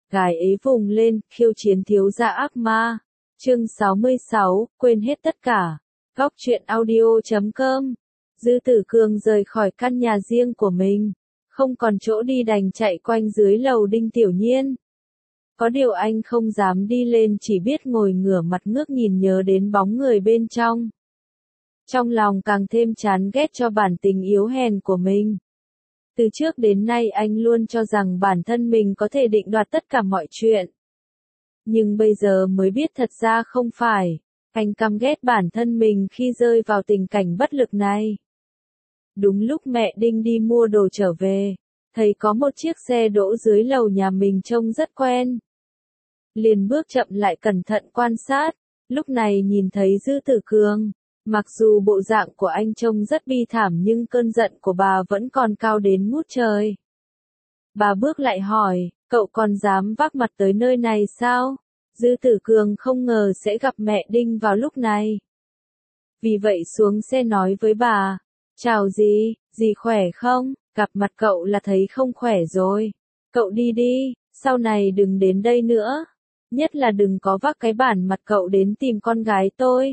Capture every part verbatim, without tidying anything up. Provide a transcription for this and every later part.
gái ấy vùng lên, khiêu chiến thiếu gia ác ma. Chương sáu mươi sáu, quên hết tất cả. Góc truyện audio chấm com. Dư Tử Cường rời khỏi căn nhà riêng của mình, không còn chỗ đi đành chạy quanh dưới lầu Đinh Tiểu Nhiên. Có điều anh không dám đi lên, chỉ biết ngồi ngửa mặt ngước nhìn nhớ đến bóng người bên trong. Trong lòng càng thêm chán ghét cho bản tình yếu hèn của mình. Từ trước đến nay anh luôn cho rằng bản thân mình có thể định đoạt tất cả mọi chuyện. Nhưng bây giờ mới biết thật ra không phải. Anh căm ghét bản thân mình khi rơi vào tình cảnh bất lực này. Đúng lúc mẹ Đinh đi mua đồ trở về, thấy có một chiếc xe đỗ dưới lầu nhà mình trông rất quen. Liền bước chậm lại cẩn thận quan sát, lúc này nhìn thấy Dư Tử Cường. Mặc dù bộ dạng của anh trông rất bi thảm nhưng cơn giận của bà vẫn còn cao đến ngút trời. Bà bước lại hỏi, cậu còn dám vác mặt tới nơi này sao? Dư Tử Cường không ngờ sẽ gặp mẹ Đinh vào lúc này. Vì vậy xuống xe nói với bà, chào dì, dì khỏe không? Gặp mặt cậu là thấy không khỏe rồi. Cậu đi đi, sau này đừng đến đây nữa. Nhất là đừng có vác cái bản mặt cậu đến tìm con gái tôi.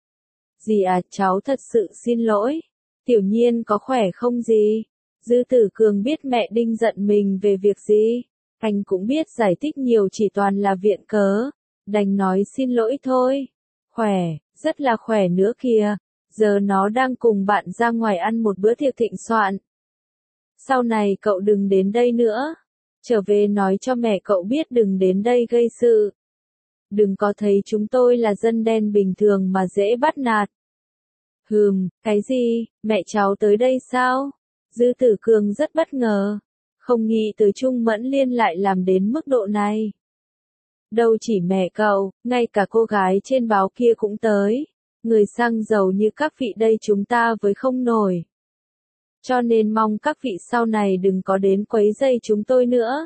Dì à, cháu thật sự xin lỗi. Tiểu Nhiên có khỏe không dì? Dư Tử Cường biết mẹ Đinh giận mình về việc gì. Anh cũng biết giải thích nhiều chỉ toàn là viện cớ. Đành nói xin lỗi thôi. Khỏe, rất là khỏe nữa kìa. Giờ nó đang cùng bạn ra ngoài ăn một bữa tiệc thịnh soạn. Sau này cậu đừng đến đây nữa. Trở về nói cho mẹ cậu biết đừng đến đây gây sự. Đừng có thấy chúng tôi là dân đen bình thường mà dễ bắt nạt. Hừm, cái gì, mẹ cháu tới đây sao? Dư Tử Cường rất bất ngờ. Không nghĩ tới Trung Mẫn Liên lại làm đến mức độ này. Đâu chỉ mẹ cậu, ngay cả cô gái trên báo kia cũng tới. Người xăng dầu như các vị đây chúng ta với không nổi. Cho nên mong các vị sau này đừng có đến quấy rầy chúng tôi nữa.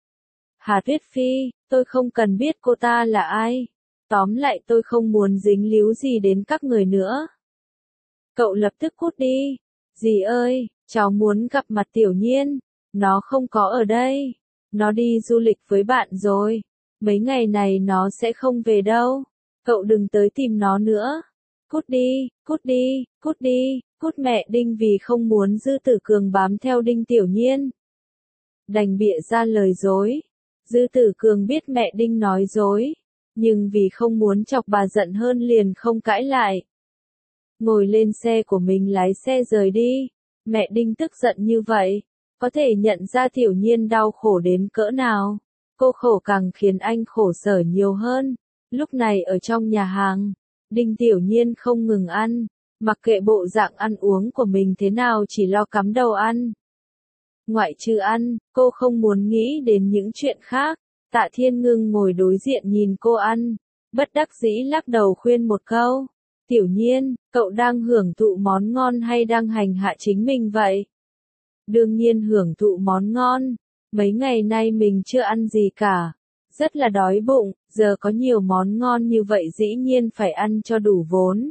Hà Tuyết Phi, tôi không cần biết cô ta là ai. Tóm lại tôi không muốn dính líu gì đến các người nữa. Cậu lập tức cút đi. Dì ơi, cháu muốn gặp mặt Tiểu Nhiên. Nó không có ở đây. Nó đi du lịch với bạn rồi. Mấy ngày này nó sẽ không về đâu. Cậu đừng tới tìm nó nữa. Cút đi, cút đi, cút đi, cút. Mẹ Đinh vì không muốn Dư Tử Cường bám theo Đinh Tiểu Nhiên, đành bịa ra lời dối. Dư Tử Cường biết mẹ Đinh nói dối, nhưng vì không muốn chọc bà giận hơn liền không cãi lại. Ngồi lên xe của mình lái xe rời đi. Mẹ Đinh tức giận như vậy, có thể nhận ra Tiểu Nhiên đau khổ đến cỡ nào. Cô khổ càng khiến anh khổ sở nhiều hơn. Lúc này ở trong nhà hàng, Đinh Tiểu Nhiên không ngừng ăn, mặc kệ bộ dạng ăn uống của mình thế nào chỉ lo cắm đầu ăn. Ngoại trừ ăn, cô không muốn nghĩ đến những chuyện khác. Tạ Thiên Ngưng ngồi đối diện nhìn cô ăn, bất đắc dĩ lắc đầu khuyên một câu. Tiểu Nhiên, cậu đang hưởng thụ món ngon hay đang hành hạ chính mình vậy? Đương nhiên hưởng thụ món ngon. Mấy ngày nay mình chưa ăn gì cả. Rất là đói bụng, giờ có nhiều món ngon như vậy dĩ nhiên phải ăn cho đủ vốn.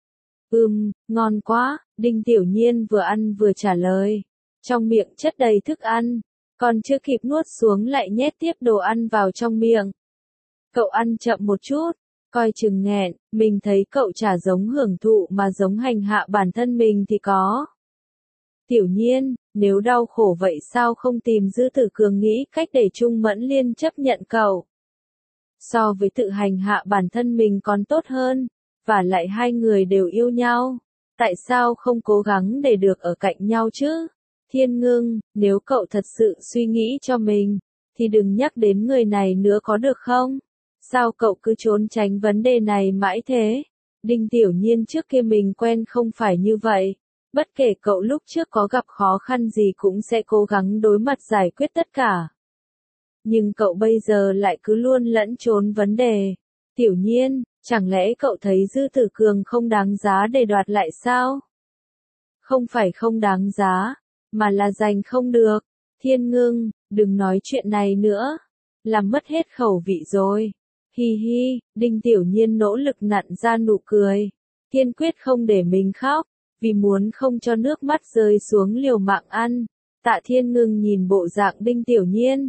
Ừm, ngon quá, Đinh Tiểu Nhiên vừa ăn vừa trả lời. Trong miệng chất đầy thức ăn, còn chưa kịp nuốt xuống lại nhét tiếp đồ ăn vào trong miệng. Cậu ăn chậm một chút, coi chừng nghẹn, mình thấy cậu chả giống hưởng thụ mà giống hành hạ bản thân mình thì có. Tiểu Nhiên, nếu đau khổ vậy sao không tìm Dư Tử Cường nghĩ cách để Trung Mẫn Liên chấp nhận cậu? So với tự hành hạ bản thân mình còn tốt hơn, và lại hai người đều yêu nhau. Tại sao không cố gắng để được ở cạnh nhau chứ? Thiên Ngưng, nếu cậu thật sự suy nghĩ cho mình, thì đừng nhắc đến người này nữa có được không? Sao cậu cứ trốn tránh vấn đề này mãi thế? Đinh Tiểu Nhiên trước kia mình quen không phải như vậy. Bất kể cậu lúc trước có gặp khó khăn gì cũng sẽ cố gắng đối mặt giải quyết tất cả. Nhưng cậu bây giờ lại cứ luôn lẫn trốn vấn đề. Tiểu Nhiên, chẳng lẽ cậu thấy Dư Tử Cường không đáng giá để đoạt lại sao? Không phải không đáng giá, mà là giành không được. Thiên Ngưng, đừng nói chuyện này nữa. Làm mất hết khẩu vị rồi. Hi hi, Đinh Tiểu Nhiên nỗ lực nặn ra nụ cười. Kiên quyết không để mình khóc. Vì muốn không cho nước mắt rơi xuống liều mạng ăn. Tạ Thiên Ngưng nhìn bộ dạng Đinh Tiểu Nhiên,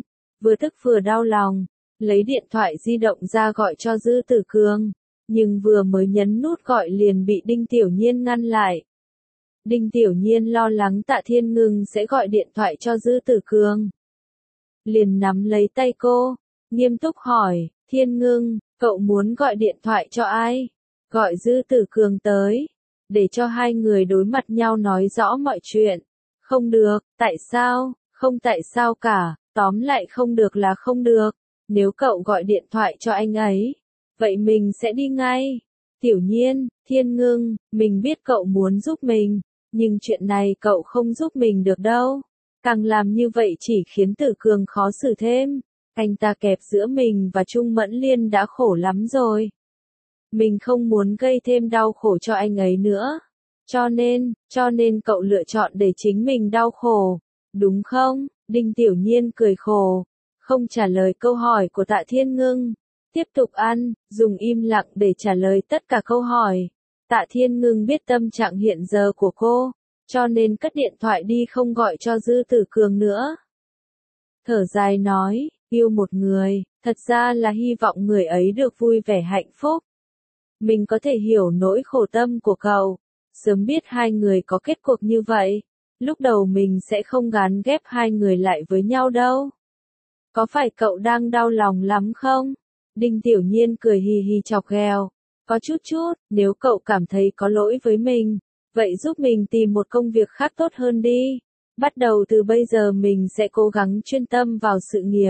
vừa tức vừa đau lòng, lấy điện thoại di động ra gọi cho Dư Tử Cường, nhưng vừa mới nhấn nút gọi liền bị Đinh Tiểu Nhiên ngăn lại. Đinh Tiểu Nhiên lo lắng Tạ Thiên Ngưng sẽ gọi điện thoại cho Dư Tử Cường. Liền nắm lấy tay cô, nghiêm túc hỏi, Thiên Ngưng, cậu muốn gọi điện thoại cho ai? Gọi Dư Tử Cường tới, để cho hai người đối mặt nhau nói rõ mọi chuyện. Không được, tại sao? Không tại sao cả, tóm lại không được là không được. Nếu cậu gọi điện thoại cho anh ấy, vậy mình sẽ đi ngay. Tiểu Nhiên, Thiên Ngưng, mình biết cậu muốn giúp mình, nhưng chuyện này cậu không giúp mình được đâu. Càng làm như vậy chỉ khiến Tử Cường khó xử thêm. Anh ta kẹp giữa mình và Trung Mẫn Liên đã khổ lắm rồi. Mình không muốn gây thêm đau khổ cho anh ấy nữa. Cho nên, cho nên cậu lựa chọn để chính mình đau khổ, đúng không? Đinh Tiểu Nhiên cười khổ, không trả lời câu hỏi của Tạ Thiên Ngưng. Tiếp tục ăn, dùng im lặng để trả lời tất cả câu hỏi. Tạ Thiên Ngưng biết tâm trạng hiện giờ của cô, cho nên cất điện thoại đi không gọi cho Dư Tử Cường nữa. Thở dài nói, yêu một người, thật ra là hy vọng người ấy được vui vẻ hạnh phúc. Mình có thể hiểu nỗi khổ tâm của cậu, sớm biết hai người có kết cuộc như vậy, lúc đầu mình sẽ không gán ghép hai người lại với nhau đâu. Có phải cậu đang đau lòng lắm không? Đinh Tiểu Nhiên cười hì hì chọc ghẹo. Có chút chút, nếu cậu cảm thấy có lỗi với mình, vậy giúp mình tìm một công việc khác tốt hơn đi. Bắt đầu từ bây giờ mình sẽ cố gắng chuyên tâm vào sự nghiệp.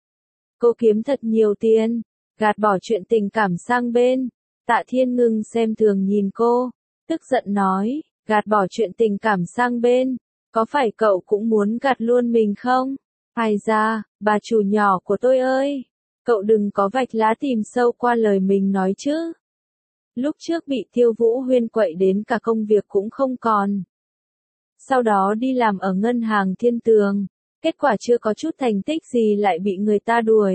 Cô kiếm thật nhiều tiền, gạt bỏ chuyện tình cảm sang bên. Tạ Thiên Ngưng xem thường nhìn cô, tức giận nói, gạt bỏ chuyện tình cảm sang bên, có phải cậu cũng muốn gạt luôn mình không? Ai ra, bà chủ nhỏ của tôi ơi, cậu đừng có vạch lá tìm sâu qua lời mình nói chứ. Lúc trước bị Tiêu Vũ Huyên quậy đến cả công việc cũng không còn. Sau đó đi làm ở ngân hàng Thiên Tường, kết quả chưa có chút thành tích gì lại bị người ta đuổi.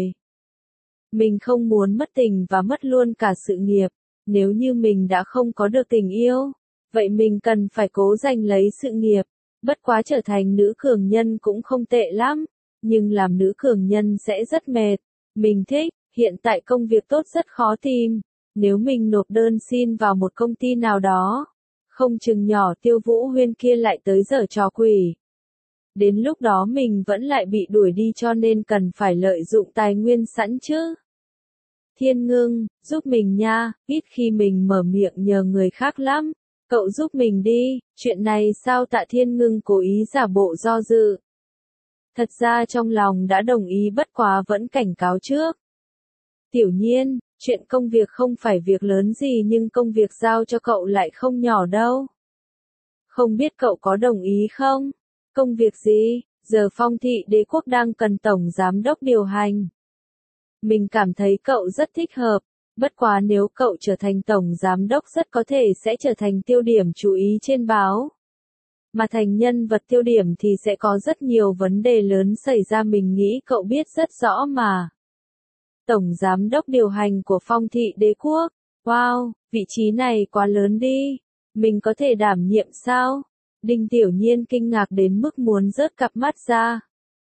Mình không muốn mất tình và mất luôn cả sự nghiệp, nếu như mình đã không có được tình yêu, vậy mình cần phải cố giành lấy sự nghiệp, bất quá trở thành nữ cường nhân cũng không tệ lắm, nhưng làm nữ cường nhân sẽ rất mệt. Mình thích, hiện tại công việc tốt rất khó tìm, nếu mình nộp đơn xin vào một công ty nào đó, không chừng nhỏ Tiêu Vũ Huyên kia lại tới giở trò quỷ. Đến lúc đó mình vẫn lại bị đuổi đi cho nên cần phải lợi dụng tài nguyên sẵn chứ. Thiên Ngưng, giúp mình nha, ít khi mình mở miệng nhờ người khác lắm, cậu giúp mình đi, chuyện này sao? Tạ Thiên Ngưng cố ý giả bộ do dự. Thật ra trong lòng đã đồng ý bất quá vẫn cảnh cáo trước. Tiểu Nhiên, chuyện công việc không phải việc lớn gì nhưng công việc giao cho cậu lại không nhỏ đâu. Không biết cậu có đồng ý không? Công việc gì? Giờ Phong Thị Đế Quốc đang cần tổng giám đốc điều hành. Mình cảm thấy cậu rất thích hợp, bất quá nếu cậu trở thành tổng giám đốc rất có thể sẽ trở thành tiêu điểm chú ý trên báo. Mà thành nhân vật tiêu điểm thì sẽ có rất nhiều vấn đề lớn xảy ra, mình nghĩ cậu biết rất rõ mà. Tổng giám đốc điều hành của Phong Thị Đế Quốc, wow, vị trí này quá lớn đi, mình có thể đảm nhiệm sao? Đinh Tiểu Nhiên kinh ngạc đến mức muốn rớt cặp mắt ra.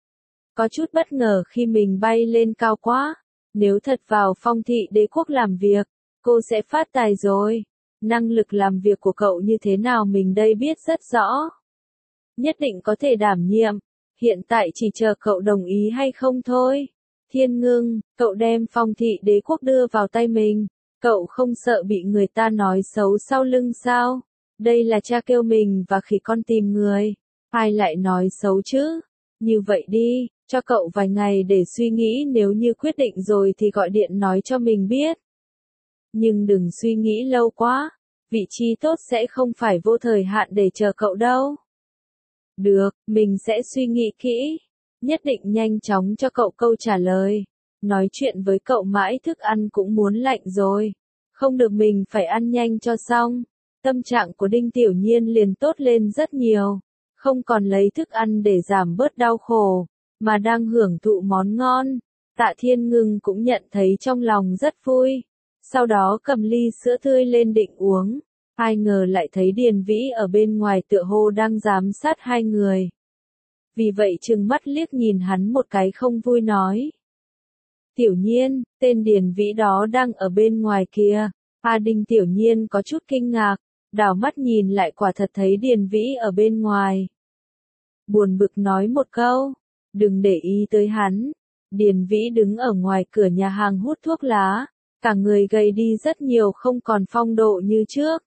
Có chút bất ngờ khi mình bay lên cao quá, nếu thật vào Phong Thị Đế Quốc làm việc, cô sẽ phát tài rồi. Năng lực làm việc của cậu như thế nào mình đây biết rất rõ. Nhất định có thể đảm nhiệm, hiện tại chỉ chờ cậu đồng ý hay không thôi. Thiên Ngưng, cậu đem Phong Thị Đế Quốc đưa vào tay mình, cậu không sợ bị người ta nói xấu sau lưng sao? Đây là cha kêu mình và khỉ con tìm người, ai lại nói xấu chứ? Như vậy đi, cho cậu vài ngày để suy nghĩ, nếu như quyết định rồi thì gọi điện nói cho mình biết. Nhưng đừng suy nghĩ lâu quá, vị trí tốt sẽ không phải vô thời hạn để chờ cậu đâu. Được, mình sẽ suy nghĩ kỹ, nhất định nhanh chóng cho cậu câu trả lời. Nói chuyện với cậu mãi thức ăn cũng muốn lạnh rồi, không được mình phải ăn nhanh cho xong. Tâm trạng của Đinh Tiểu Nhiên liền tốt lên rất nhiều, không còn lấy thức ăn để giảm bớt đau khổ, mà đang hưởng thụ món ngon. Tạ Thiên Ngưng cũng nhận thấy trong lòng rất vui, sau đó cầm ly sữa tươi lên định uống, ai ngờ lại thấy Điền Vĩ ở bên ngoài tựa hồ đang giám sát hai người. vì vậy trừng mắt liếc nhìn hắn một cái không vui nói. Tiểu Nhiên, tên Điền Vĩ đó đang ở bên ngoài kìa. A Đinh Tiểu Nhiên có chút kinh ngạc, đảo mắt nhìn lại quả thật thấy Điền Vĩ ở bên ngoài. Buồn bực nói một câu, đừng để ý tới hắn. Điền Vĩ đứng ở ngoài cửa nhà hàng hút thuốc lá, cả người gầy đi rất nhiều không còn phong độ như trước.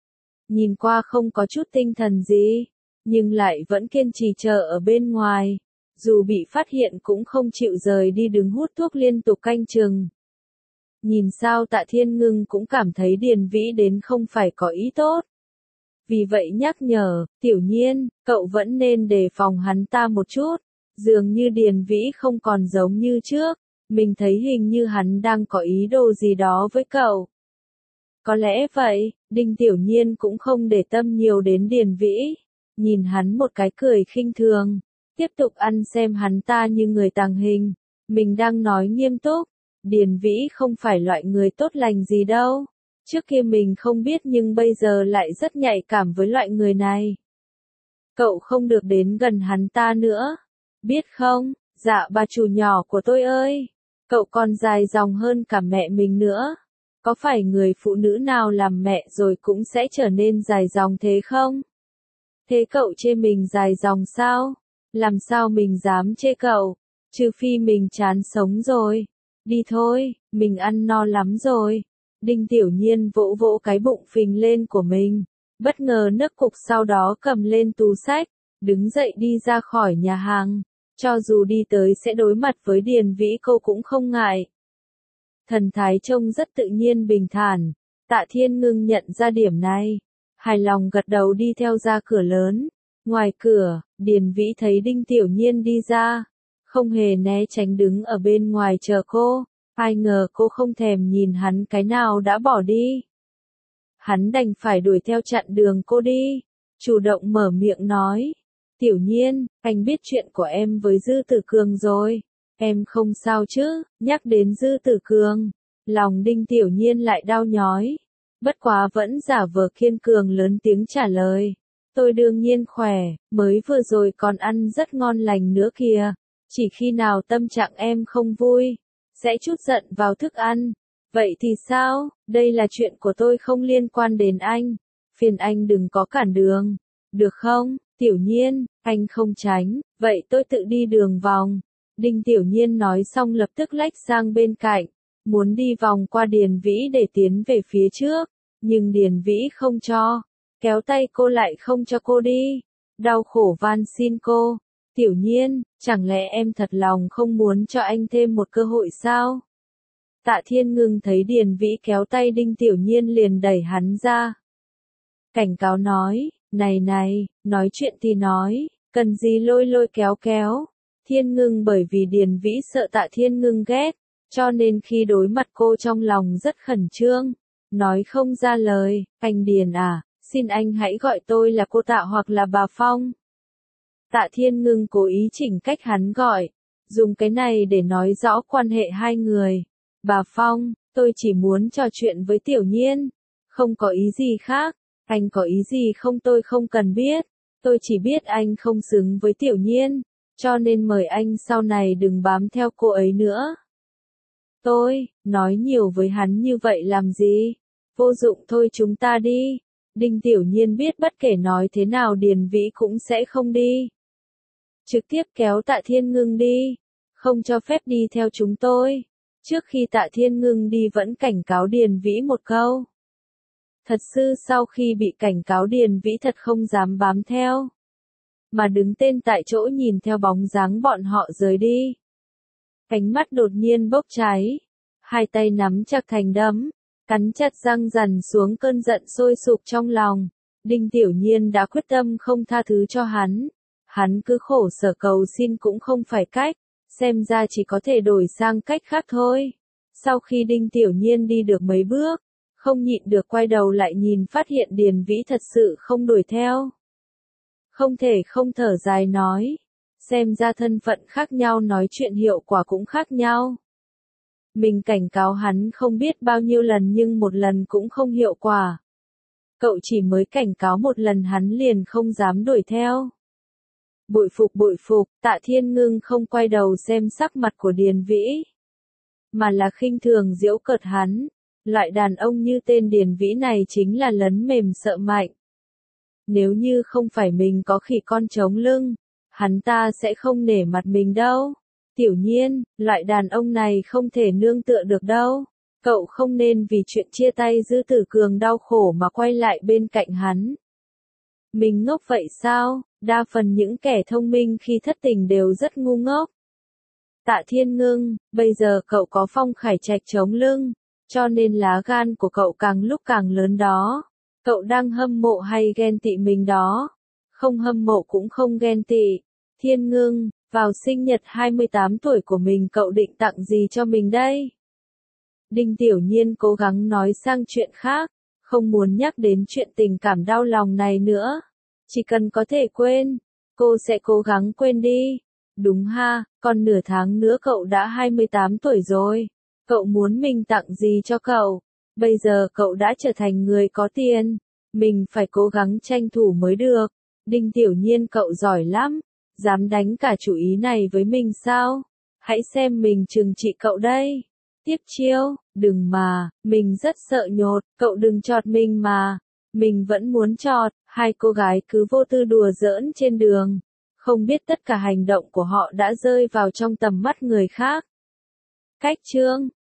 Nhìn qua không có chút tinh thần gì, nhưng lại vẫn kiên trì chờ ở bên ngoài. Dù bị phát hiện cũng không chịu rời đi đứng hút thuốc liên tục canh chừng. Nhìn sao Tạ Thiên Ngưng cũng cảm thấy Điền Vĩ đến không phải có ý tốt. Vì vậy nhắc nhở, Tiểu Nhiên, cậu vẫn nên đề phòng hắn ta một chút. Dường như Điền Vĩ không còn giống như trước, mình thấy hình như hắn đang có ý đồ gì đó với cậu. Có lẽ vậy, Đinh Tiểu Nhiên cũng không để tâm nhiều đến Điền Vĩ. Nhìn hắn một cái cười khinh thường. Tiếp tục ăn xem hắn ta như người tàng hình. Mình đang nói nghiêm túc. Điền Vĩ không phải loại người tốt lành gì đâu. Trước kia mình không biết nhưng bây giờ lại rất nhạy cảm với loại người này. Cậu không được đến gần hắn ta nữa. Biết không, dạ bà chủ nhỏ của tôi ơi. Cậu còn dài dòng hơn cả mẹ mình nữa. Có phải người phụ nữ nào làm mẹ rồi cũng sẽ trở nên dài dòng thế không? Thế cậu chê mình dài dòng sao? Làm sao mình dám chê cậu? Trừ phi mình chán sống rồi. Đi thôi, mình ăn no lắm rồi. Đinh Tiểu Nhiên vỗ vỗ cái bụng phình lên của mình. Bất ngờ nấc cục sau đó cầm lên túi xách, đứng dậy đi ra khỏi nhà hàng. Cho dù đi tới sẽ đối mặt với Điền Vĩ cô cũng không ngại. Thần thái trông rất tự nhiên bình thản. Tạ Thiên Ngưng nhận ra điểm này. Hài lòng gật đầu đi theo ra cửa lớn. Ngoài cửa, Điền Vĩ thấy Đinh Tiểu Nhiên đi ra. Không hề né tránh đứng ở bên ngoài chờ cô. Ai ngờ cô không thèm nhìn hắn cái nào đã bỏ đi. Hắn đành phải đuổi theo chặn đường cô đi. Chủ động mở miệng nói. Tiểu Nhiên, anh biết chuyện của em với Dư Tử Cường rồi. Em không sao chứ, nhắc đến Dư Tử Cường. Lòng Đinh Tiểu Nhiên lại đau nhói. Bất quá vẫn giả vờ kiên cường lớn tiếng trả lời. Tôi đương nhiên khỏe, mới vừa rồi còn ăn rất ngon lành nữa kìa. Chỉ khi nào tâm trạng em không vui, sẽ chút giận vào thức ăn. Vậy thì sao, đây là chuyện của tôi không liên quan đến anh. Phiền anh đừng có cản đường. Được không, Tiểu Nhiên, anh không tránh, vậy tôi tự đi đường vòng. Đinh Tiểu Nhiên nói xong lập tức lách sang bên cạnh, muốn đi vòng qua Điền Vĩ để tiến về phía trước. Nhưng Điền Vĩ không cho, kéo tay cô lại không cho cô đi. Đau khổ van xin cô. Tiểu Nhiên, chẳng lẽ em thật lòng không muốn cho anh thêm một cơ hội sao? Tạ Thiên Ngưng thấy Điền Vĩ kéo tay Đinh Tiểu Nhiên liền đẩy hắn ra. Cảnh cáo nói, này này, nói chuyện thì nói, cần gì lôi lôi kéo kéo. Thiên Ngưng bởi vì Điền Vĩ sợ Tạ Thiên Ngưng ghét, cho nên khi đối mặt cô trong lòng rất khẩn trương. Nói không ra lời, anh Điền à, xin anh hãy gọi tôi là cô Tạ hoặc là bà Phong. Tạ Thiên Ngưng cố ý chỉnh cách hắn gọi, dùng cái này để nói rõ quan hệ hai người. Bà Phong, tôi chỉ muốn trò chuyện với Tiểu Nhiên, không có ý gì khác, anh có ý gì không tôi không cần biết, tôi chỉ biết anh không xứng với Tiểu Nhiên, cho nên mời anh sau này đừng bám theo cô ấy nữa. Tôi, nói nhiều với hắn như vậy làm gì? Vô dụng thôi chúng ta đi. Đinh Tiểu Nhiên biết bất kể nói thế nào Điền Vĩ cũng sẽ không đi. Trực tiếp kéo Tạ Thiên Ngưng đi, không cho phép đi theo chúng tôi. Trước khi Tạ Thiên Ngưng đi vẫn cảnh cáo Điền Vĩ một câu. Thật sự sau khi bị cảnh cáo Điền Vĩ thật không dám bám theo, mà đứng tên tại chỗ nhìn theo bóng dáng bọn họ rời đi. Ánh mắt đột nhiên bốc cháy, hai tay nắm chặt thành đấm, cắn chặt răng dằn xuống cơn giận sôi sục trong lòng. Đinh Tiểu Nhiên đã quyết tâm không tha thứ cho hắn. Hắn cứ khổ sở cầu xin cũng không phải cách, xem ra chỉ có thể đổi sang cách khác thôi. Sau khi Đinh Tiểu Nhiên đi được mấy bước, không nhịn được quay đầu lại nhìn phát hiện Điền Vĩ thật sự không đuổi theo. Không thể không thở dài nói, xem ra thân phận khác nhau nói chuyện hiệu quả cũng khác nhau. Mình cảnh cáo hắn không biết bao nhiêu lần nhưng một lần cũng không hiệu quả. Cậu chỉ mới cảnh cáo một lần hắn liền không dám đuổi theo. Bội phục bội phục, Tạ Thiên Ngưng không quay đầu xem sắc mặt của Điền Vĩ, mà là khinh thường giễu cợt hắn. Loại đàn ông như tên Điền Vĩ này chính là lấn mềm sợ mạnh. Nếu như không phải mình có khỉ con chống lưng, hắn ta sẽ không nể mặt mình đâu. Tiểu Nhiên, loại đàn ông này không thể nương tựa được đâu. Cậu không nên vì chuyện chia tay Dư Tử Cường đau khổ mà quay lại bên cạnh hắn. Mình ngốc vậy sao? Đa phần những kẻ thông minh khi thất tình đều rất ngu ngốc. Tạ Thiên Ngưng, bây giờ cậu có Phong Khải Trạch chống lưng, cho nên lá gan của cậu càng lúc càng lớn đó. Cậu đang hâm mộ hay ghen tị mình đó? Không hâm mộ cũng không ghen tị. Thiên Ngưng, vào sinh nhật hai mươi tám tuổi của mình cậu định tặng gì cho mình đây? Đinh Tiểu Nhiên cố gắng nói sang chuyện khác, không muốn nhắc đến chuyện tình cảm đau lòng này nữa. Chỉ cần có thể quên, cô sẽ cố gắng quên đi. Đúng ha, còn nửa tháng nữa cậu đã hai mươi tám tuổi rồi. Cậu muốn mình tặng gì cho cậu? Bây giờ cậu đã trở thành người có tiền. Mình phải cố gắng tranh thủ mới được. Đinh Tiểu Nhiên cậu giỏi lắm. Dám đánh cả chủ ý này với mình sao? Hãy xem mình trừng trị cậu đây. Tiếp chiêu, đừng mà, mình rất sợ nhột, cậu đừng chọt mình mà. Mình vẫn muốn chọt. Hai cô gái cứ vô tư đùa giỡn trên đường. Không biết tất cả hành động của họ đã rơi vào trong tầm mắt người khác. Cách chương